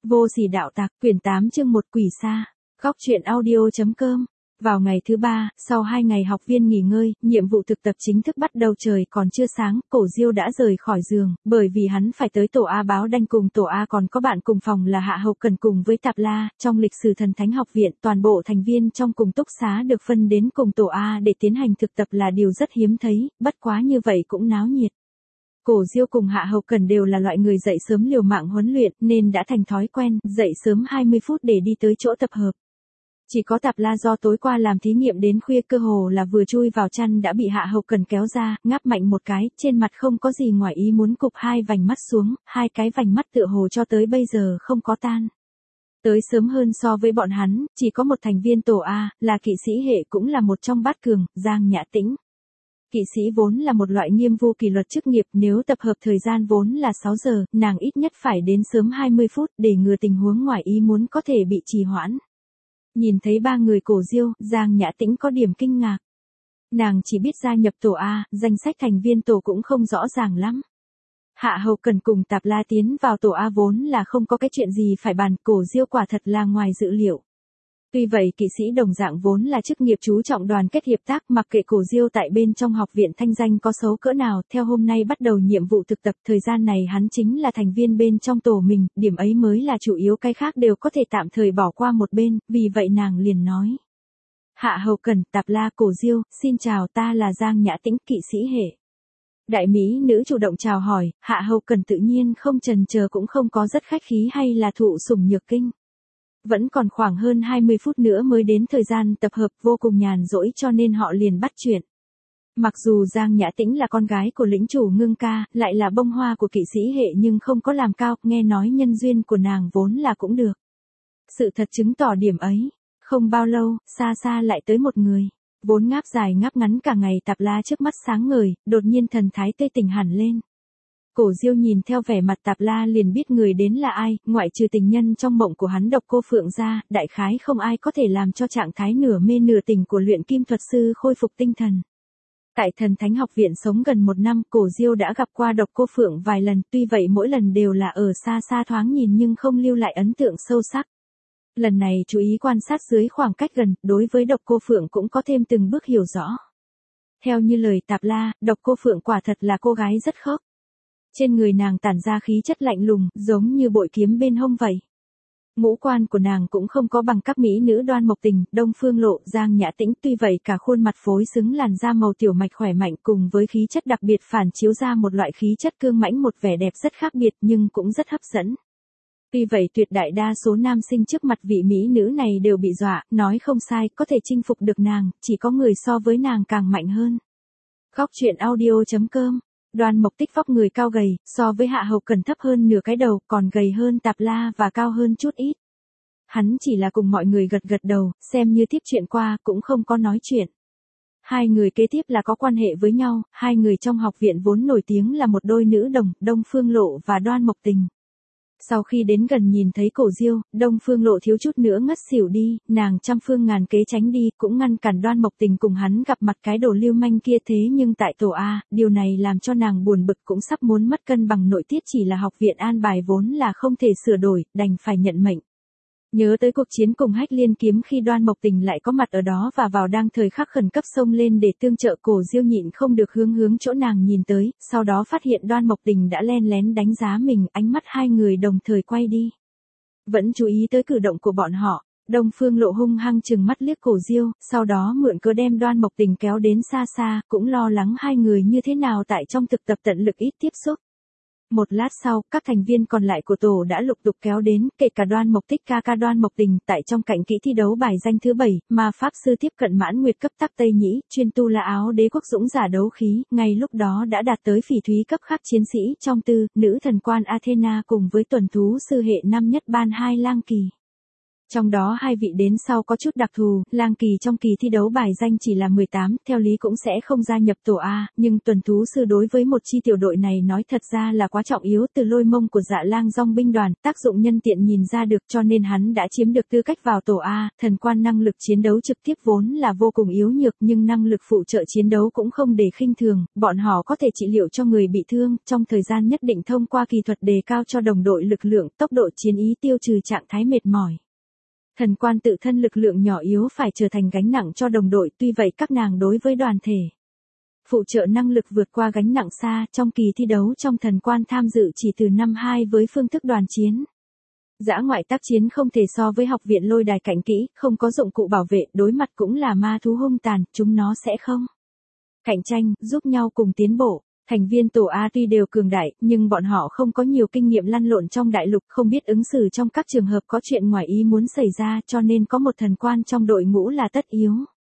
Vô sỉ đạo tặc, quyển 8 chương 1 quỷ sa. Góc truyện audio.com. Vào ngày thứ 3, sau 2 ngày học viên nghỉ ngơi, nhiệm vụ thực tập chính thức bắt đầu. Trời còn chưa sáng, Cổ Diêu đã rời khỏi giường, bởi vì hắn phải tới tổ A báo đanh. Cùng tổ A còn có bạn cùng phòng là Hạ Hầu Cần cùng với Tạp La. Trong lịch sử Thần Thánh học viện, toàn bộ thành viên trong cùng túc xá được phân đến cùng tổ A để tiến hành thực tập là điều rất hiếm thấy, bất quá như vậy cũng náo nhiệt. Cổ Diêu cùng Hạ Hầu Cần đều là loại người dậy sớm liều mạng huấn luyện nên đã thành thói quen, dậy sớm 20 phút để đi tới chỗ tập hợp. Chỉ có Tạp La do tối qua làm thí nghiệm đến khuya, cơ hồ là vừa chui vào chăn đã bị Hạ Hầu Cần kéo ra, ngáp mạnh một cái, trên mặt không có gì ngoài ý muốn, cụp hai vành mắt xuống, hai cái vành mắt tựa hồ cho tới bây giờ không có tan. Tới sớm hơn so với bọn hắn, chỉ có một thành viên tổ A, là kỵ sĩ hệ, cũng là một trong bát cường, Giang Nhã Tĩnh. Kỵ sĩ vốn là một loại nghiêm vu kỷ luật chức nghiệp, nếu tập hợp thời gian vốn là 6 giờ, nàng ít nhất phải đến sớm 20 phút để ngừa tình huống ngoài ý muốn có thể bị trì hoãn. Nhìn thấy ba người Cổ Diêu, Giang Nhã Tĩnh có điểm kinh ngạc. Nàng chỉ biết gia nhập tổ A, danh sách thành viên tổ cũng không rõ ràng lắm. Hạ Hầu Cần cùng Tạp La tiến vào tổ A vốn là không có cái chuyện gì phải bàn, Cổ Diêu quả thật là ngoài dự liệu. Tuy vậy kỵ sĩ đồng dạng vốn là chức nghiệp chú trọng đoàn kết hiệp tác, mặc kệ Cổ Diêu tại bên trong học viện thanh danh có xấu cỡ nào, theo hôm nay bắt đầu nhiệm vụ thực tập, thời gian này hắn chính là thành viên bên trong tổ mình, điểm ấy mới là chủ yếu, cái khác đều có thể tạm thời bỏ qua một bên, vì vậy nàng liền nói. Hạ Hầu Cần, Tạp La, Cổ Diêu, xin chào, ta là Giang Nhã Tĩnh, kỵ sĩ hệ. Đại mỹ nữ chủ động chào hỏi, Hạ Hầu Cần tự nhiên không chần chờ cũng không có rất khách khí hay là thụ sủng nhược kinh. Vẫn còn khoảng hơn 20 phút nữa mới đến thời gian tập hợp, vô cùng nhàn rỗi cho nên họ liền bắt chuyện. Mặc dù Giang Nhã Tĩnh là con gái của lĩnh chủ Ngưng Ca, lại là bông hoa của kỵ sĩ hệ nhưng không có làm cao, nghe nói nhân duyên của nàng vốn là cũng được. Sự thật chứng tỏ điểm ấy. Không bao lâu, xa xa lại tới một người. Vốn ngáp dài ngáp ngắn cả ngày Tạp La trước mắt sáng ngời, đột nhiên thần thái tươi tỉnh hẳn lên. Cổ Diêu nhìn theo vẻ mặt Tạp La liền biết người đến là ai, ngoại trừ tình nhân trong mộng của hắn Độc Cô Phượng ra, đại khái không ai có thể làm cho trạng thái nửa mê nửa tỉnh của luyện kim thuật sư khôi phục tinh thần. Tại Thần Thánh học viện sống gần 1 năm, Cổ Diêu đã gặp qua Độc Cô Phượng vài lần, tuy vậy mỗi lần đều là ở xa xa thoáng nhìn nhưng không lưu lại ấn tượng sâu sắc. Lần này chú ý quan sát dưới khoảng cách gần, đối với Độc Cô Phượng cũng có thêm từng bước hiểu rõ. Theo như lời Tạp La, Độc Cô Phượng quả thật là cô gái rất khốc. Trên người nàng tản ra khí chất lạnh lùng, giống như bội kiếm bên hông vậy. Ngũ quan của nàng cũng không có bằng các mỹ nữ Đoan Mộc Tình, Đông Phương Lộ, Giang Nhã Tĩnh, tuy vậy cả khuôn mặt phối xứng làn da màu tiểu mạch khỏe mạnh cùng với khí chất đặc biệt phản chiếu ra một loại khí chất cương mãnh, một vẻ đẹp rất khác biệt nhưng cũng rất hấp dẫn. Tuy vậy tuyệt đại đa số nam sinh trước mặt vị mỹ nữ này đều bị dọa, nói không sai, có thể chinh phục được nàng, chỉ có người so với nàng càng mạnh hơn. Góc truyện audio.com. Đoan Mộc Tích vóc người cao gầy, so với Hạ Hầu Cần thấp hơn nửa cái đầu, còn gầy hơn Tạp La và cao hơn chút ít. Hắn chỉ là cùng mọi người gật gật đầu, xem như tiếp chuyện qua, cũng không có nói chuyện. Hai người kế tiếp là có quan hệ với nhau, hai người trong học viện vốn nổi tiếng là một đôi nữ đồng, Đông Phương Lộ và Đoan Mộc Tình. Sau khi đến gần nhìn thấy Cổ Diêu, Đông Phương Lộ thiếu chút nữa ngất xỉu đi, nàng trăm phương ngàn kế tránh đi, cũng ngăn cản Đoan Mộc Tình cùng hắn gặp mặt cái đồ lưu manh kia, thế nhưng tại tổ A, điều này làm cho nàng buồn bực cũng sắp muốn mất cân bằng nội tiết, chỉ là học viện an bài vốn là không thể sửa đổi, đành phải nhận mệnh. Nhớ tới cuộc chiến cùng Hách Liên kiếm khi Đoan Mộc Tình lại có mặt ở đó và vào đang thời khắc khẩn cấp xông lên để tương trợ, Cổ Diêu nhịn không được hướng chỗ nàng nhìn tới, sau đó phát hiện Đoan Mộc Tình đã len lén đánh giá mình, ánh mắt hai người đồng thời quay đi. Vẫn chú ý tới cử động của bọn họ, Đông Phương Lộ hung hăng trừng mắt liếc Cổ Diêu, sau đó mượn cớ đem Đoan Mộc Tình kéo đến xa xa, cũng lo lắng hai người như thế nào tại trong thực tập tận lực ít tiếp xúc. Một lát sau, các thành viên còn lại của tổ đã lục tục kéo đến, kể cả Đoan Mộc Tích ca Đoan Mộc Tình, tại trong cạnh kỹ thi đấu bài danh thứ 7, mà Pháp Sư tiếp cận mãn nguyệt cấp Tắc Tây Nhĩ, chuyên tu là áo đế quốc dũng giả đấu khí, ngay lúc đó đã đạt tới phỉ thúy cấp khác chiến sĩ trong tư, nữ thần quan Athena cùng với tuần thú sư hệ năm nhất ban 2 lang kỳ. Trong đó hai vị đến sau có chút đặc thù, Lang Kỳ trong kỳ thi đấu bài danh chỉ là 18, theo lý cũng sẽ không gia nhập tổ A, nhưng tuần thú sư đối với một chi tiểu đội này nói thật ra là quá trọng yếu, từ Lôi Mông của Dạ Lang Dong binh đoàn, tác dụng nhân tiện nhìn ra được, cho nên hắn đã chiếm được tư cách vào tổ A. Thần Quan năng lực chiến đấu trực tiếp vốn là vô cùng yếu nhược, nhưng năng lực phụ trợ chiến đấu cũng không để khinh thường, bọn họ có thể trị liệu cho người bị thương, trong thời gian nhất định thông qua kỳ thuật đề cao cho đồng đội lực lượng, tốc độ chiến ý, tiêu trừ trạng thái mệt mỏi. Thần Quan tự thân lực lượng nhỏ yếu phải trở thành gánh nặng cho đồng đội, tuy vậy các nàng đối với đoàn thể phụ trợ năng lực vượt qua gánh nặng xa, trong kỳ thi đấu trong Thần Quan tham dự chỉ từ năm 2 với phương thức đoàn chiến. Dã ngoại tác chiến không thể so với học viện lôi đài cảnh kỹ, không có dụng cụ bảo vệ, đối mặt cũng là ma thú hung tàn, chúng nó sẽ không cạnh tranh, giúp nhau cùng tiến bộ. Thành viên tổ A tuy đều cường đại, nhưng bọn họ không có nhiều kinh nghiệm lăn lộn trong đại lục, không biết ứng xử trong các trường hợp có chuyện ngoài ý muốn xảy ra, cho nên có một thần quan trong đội ngũ là tất yếu.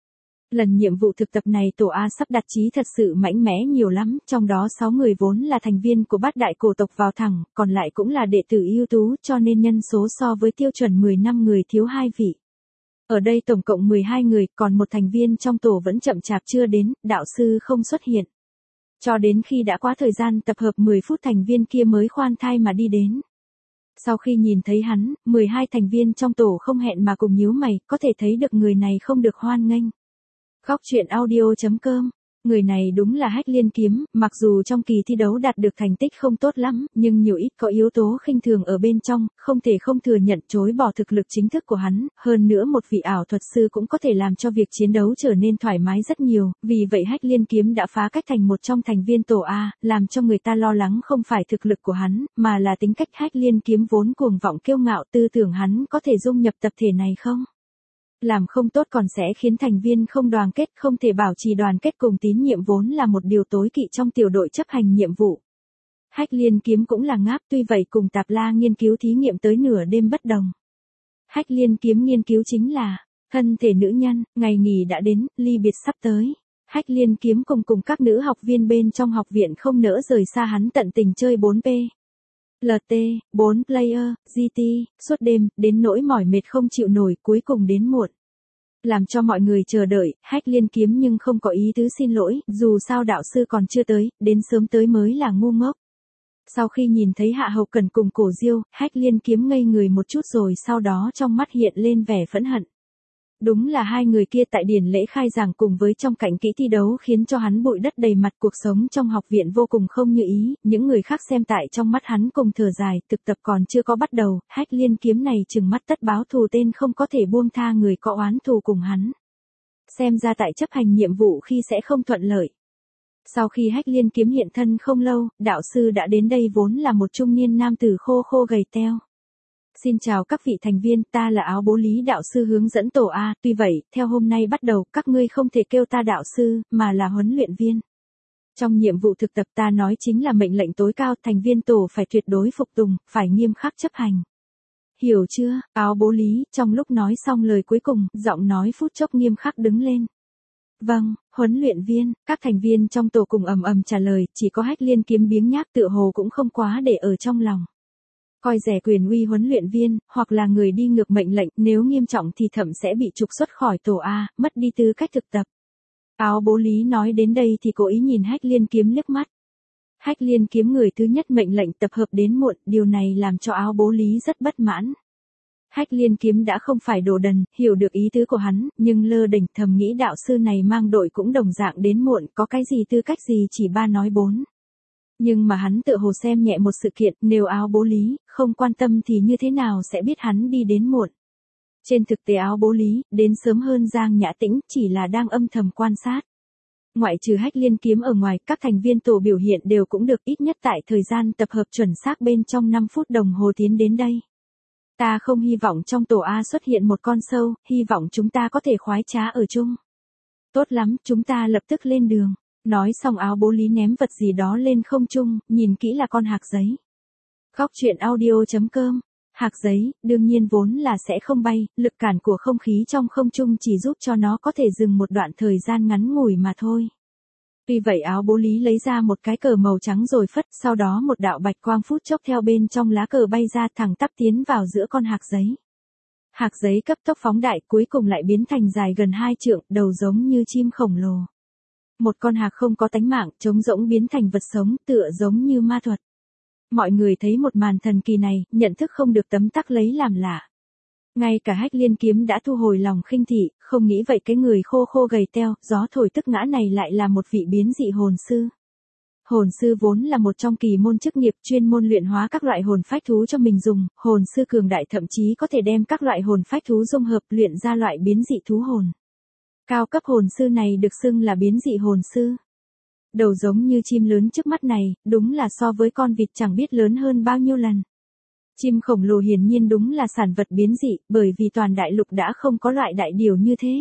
Lần nhiệm vụ thực tập này tổ A sắp đặt trí thật sự mạnh mẽ nhiều lắm, trong đó 6 người vốn là thành viên của bát đại cổ tộc vào thẳng, còn lại cũng là đệ tử ưu tú, cho nên nhân số so với tiêu chuẩn 15 người thiếu 2 vị. Ở đây tổng cộng 12 người, còn một thành viên trong tổ vẫn chậm chạp chưa đến, đạo sư không xuất hiện. Cho đến khi đã qua thời gian tập hợp 10 phút thành viên kia mới khoan thai mà đi đến. Sau khi nhìn thấy hắn, 12 thành viên trong tổ không hẹn mà cùng nhíu mày, có thể thấy được người này không được hoan nghênh. Góc truyện audio.com. Người này đúng là Hách Liên Kiếm, mặc dù trong kỳ thi đấu đạt được thành tích không tốt lắm, nhưng nhiều ít có yếu tố khinh thường ở bên trong, không thể không thừa nhận chối bỏ thực lực chính thức của hắn, hơn nữa một vị ảo thuật sư cũng có thể làm cho việc chiến đấu trở nên thoải mái rất nhiều, vì vậy Hách Liên Kiếm đã phá cách thành một trong thành viên tổ A, làm cho người ta lo lắng không phải thực lực của hắn, mà là tính cách Hách Liên Kiếm vốn cuồng vọng kiêu ngạo, tư tưởng hắn có thể dung nhập tập thể này không? Làm không tốt còn sẽ khiến thành viên không đoàn kết, không thể bảo trì đoàn kết cùng tín nhiệm vốn là một điều tối kỵ trong tiểu đội chấp hành nhiệm vụ. Hách Liên Kiếm cũng là ngáp, tuy vậy cùng Tạp La nghiên cứu thí nghiệm tới nửa đêm bất đồng. Hách Liên Kiếm nghiên cứu chính là thân thể nữ nhân, ngày nghỉ đã đến, ly biệt sắp tới. Hách Liên Kiếm cùng các nữ học viên bên trong học viện không nỡ rời xa hắn, tận tình chơi 4P. LT, 4 player, GT, suốt đêm, đến nỗi mỏi mệt không chịu nổi, cuối cùng đến muộn. Làm cho mọi người chờ đợi, Hách Liên Kiếm nhưng không có ý tứ xin lỗi, dù sao đạo sư còn chưa tới, đến sớm tới mới là ngu ngốc. Sau khi nhìn thấy Hạ Hầu Cần cùng Cổ Diêu, Hách Liên Kiếm ngây người một chút rồi sau đó trong mắt hiện lên vẻ phẫn hận. Đúng là hai người kia tại điển lễ khai giảng cùng với trong cảnh kỹ thi đấu khiến cho hắn bụi đất đầy mặt, cuộc sống trong học viện vô cùng không như ý, những người khác xem tại trong mắt hắn cùng thở dài, thực tập còn chưa có bắt đầu, Hách Liên Kiếm này trừng mắt tất báo thù tên không có thể buông tha người có oán thù cùng hắn. Xem ra tại chấp hành nhiệm vụ khi sẽ không thuận lợi. Sau khi Hách Liên Kiếm hiện thân không lâu, đạo sư đã đến đây vốn là một trung niên nam tử khô khô gầy teo. Xin chào các vị thành viên, ta là Áo Bố Lý đạo sư hướng dẫn tổ A, tuy vậy, theo hôm nay bắt đầu, các ngươi không thể kêu ta đạo sư, mà là huấn luyện viên. Trong nhiệm vụ thực tập ta nói chính là mệnh lệnh tối cao, thành viên tổ phải tuyệt đối phục tùng, phải nghiêm khắc chấp hành. Hiểu chưa, Áo Bố Lý, trong lúc nói xong lời cuối cùng, giọng nói phút chốc nghiêm khắc đứng lên. Vâng, huấn luyện viên, các thành viên trong tổ cùng ầm ầm trả lời, chỉ có Hách Liên Kiếm biếng nhác tựa hồ cũng không quá để ở trong lòng. Coi rẻ quyền uy huấn luyện viên, hoặc là người đi ngược mệnh lệnh, nếu nghiêm trọng thì thậm sẽ bị trục xuất khỏi tổ A, mất đi tư cách thực tập. Áo Bố Lý nói đến đây thì cố ý nhìn Hách Liên Kiếm liếc mắt. Hách Liên Kiếm người thứ nhất mệnh lệnh tập hợp đến muộn, điều này làm cho Áo Bố Lý rất bất mãn. Hách Liên Kiếm đã không phải đồ đần, hiểu được ý tứ của hắn, nhưng lơ đỉnh thầm nghĩ đạo sư này mang đội cũng đồng dạng đến muộn, có cái gì tư cách gì chỉ ba nói bốn. Nhưng mà hắn tự hồ xem nhẹ một sự kiện, nếu Áo Bố Lý không quan tâm thì như thế nào sẽ biết hắn đi đến muộn. Trên thực tế Áo Bố Lý đến sớm hơn Giang Nhã Tĩnh, chỉ là đang âm thầm quan sát. Ngoại trừ Hách Liên Kiếm ở ngoài, các thành viên tổ biểu hiện đều cũng được, ít nhất tại thời gian tập hợp chuẩn xác bên trong 5 phút đồng hồ tiến đến đây. Ta không hy vọng trong tổ A xuất hiện một con sâu, hy vọng chúng ta có thể khoái trá ở chung. Tốt lắm, chúng ta lập tức lên đường. Nói xong Áo Bố Lý ném vật gì đó lên không trung, nhìn kỹ là con hạc giấy. Góc truyện audio.com. Hạc giấy, đương nhiên vốn là sẽ không bay, lực cản của không khí trong không trung chỉ giúp cho nó có thể dừng một đoạn thời gian ngắn ngủi mà thôi. Tuy vậy Áo Bố Lý lấy ra một cái cờ màu trắng rồi phất, sau đó một đạo bạch quang phút chốc theo bên trong lá cờ bay ra thẳng tắp tiến vào giữa con hạc giấy. Hạc giấy cấp tốc phóng đại cuối cùng lại biến thành dài gần 2 trượng, đầu giống như chim khổng lồ. Một con hạc không có tánh mạng, trống rỗng biến thành vật sống, tựa giống như ma thuật. Mọi người thấy một màn thần kỳ này, nhận thức không được tấm tắc lấy làm lạ. Ngay cả Hách Liên Kiếm đã thu hồi lòng khinh thị, không nghĩ vậy cái người khô khô gầy teo, gió thổi tức ngã này lại là một vị biến dị hồn sư. Hồn sư vốn là một trong kỳ môn chức nghiệp chuyên môn luyện hóa các loại hồn phách thú cho mình dùng, hồn sư cường đại thậm chí có thể đem các loại hồn phách thú dung hợp luyện ra loại biến dị thú hồn. Cao cấp hồn sư này được xưng là biến dị hồn sư. Đầu giống như chim lớn trước mắt này, đúng là so với con vịt chẳng biết lớn hơn bao nhiêu lần. Chim khổng lồ hiển nhiên đúng là sản vật biến dị, bởi vì toàn đại lục đã không có loại đại điều như thế.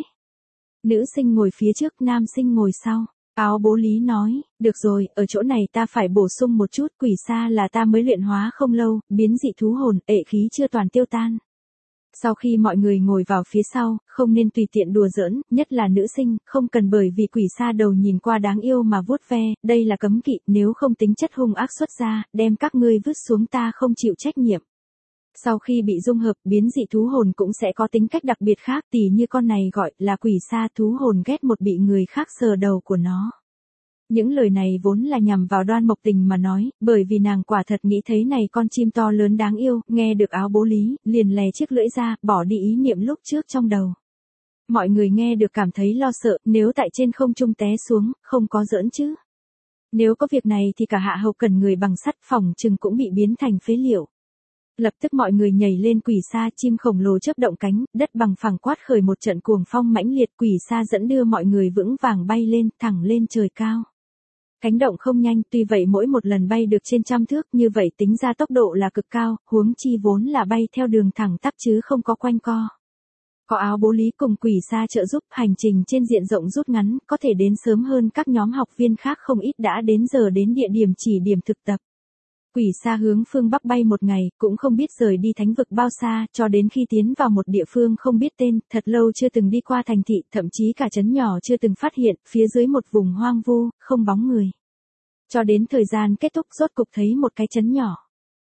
Nữ sinh ngồi phía trước, nam sinh ngồi sau. Áo bố lý nói, được rồi, ở chỗ này ta phải bổ sung một chút, quỷ sa là ta mới luyện hóa không lâu, biến dị thú hồn, ệ khí chưa toàn tiêu tan. Sau khi mọi người ngồi vào phía sau, không nên tùy tiện đùa giỡn, nhất là nữ sinh, không cần bởi vì quỷ sa đầu nhìn qua đáng yêu mà vuốt ve, đây là cấm kỵ, nếu không tính chất hung ác xuất ra, đem các ngươi vứt xuống ta không chịu trách nhiệm. Sau khi bị dung hợp, biến dị thú hồn cũng sẽ có tính cách đặc biệt khác, tỉ như con này gọi là quỷ sa, thú hồn ghét một bị người khác sờ đầu của nó. Những lời này vốn là nhằm vào Đoan Mộc Tình mà nói, bởi vì nàng quả thật nghĩ thấy này con chim to lớn đáng yêu, nghe được áo bố lý, liền lè chiếc lưỡi ra, bỏ đi ý niệm lúc trước trong đầu. Mọi người nghe được cảm thấy lo sợ, nếu tại trên không trung té xuống, không có giỡn chứ. Nếu có việc này thì cả Hạ Hầu cần người bằng sắt phòng chừng cũng bị biến thành phế liệu. Lập tức mọi người nhảy lên quỷ sa, chim khổng lồ chớp động cánh, đất bằng phẳng quát khởi một trận cuồng phong mãnh liệt, quỷ sa dẫn đưa mọi người vững vàng bay lên, thẳng lên trời cao. Cánh động không nhanh, tuy vậy mỗi một lần bay được trên 100 thước, như vậy tính ra tốc độ là cực cao, huống chi vốn là bay theo đường thẳng tắp chứ không có quanh co. Có áo bố lý cùng quỷ sa trợ giúp, hành trình trên diện rộng rút ngắn, có thể đến sớm hơn các nhóm học viên khác không ít, đã đến giờ đến địa điểm chỉ điểm thực tập. Quỷ sa hướng phương Bắc bay một ngày, cũng không biết rời đi thánh vực bao xa, cho đến khi tiến vào một địa phương không biết tên, thật lâu chưa từng đi qua thành thị, thậm chí cả trấn nhỏ chưa từng phát hiện, phía dưới một vùng hoang vu, không bóng người. Cho đến thời gian kết thúc rốt cục thấy một cái trấn nhỏ.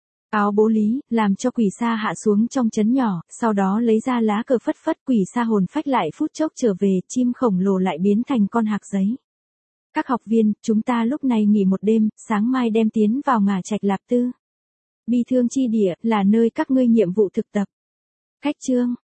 Áo bố lý, làm cho quỷ sa hạ xuống trong trấn nhỏ, sau đó lấy ra lá cờ phất phất, quỷ sa hồn phách lại phút chốc trở về, chim khổng lồ lại biến thành con hạc giấy. Các học viên, chúng ta lúc này nghỉ một đêm, sáng mai đem tiến vào Ngả Trạch Lạp Tư. Bi Thương Chi Địa là nơi các ngươi nhiệm vụ thực tập. Khách chương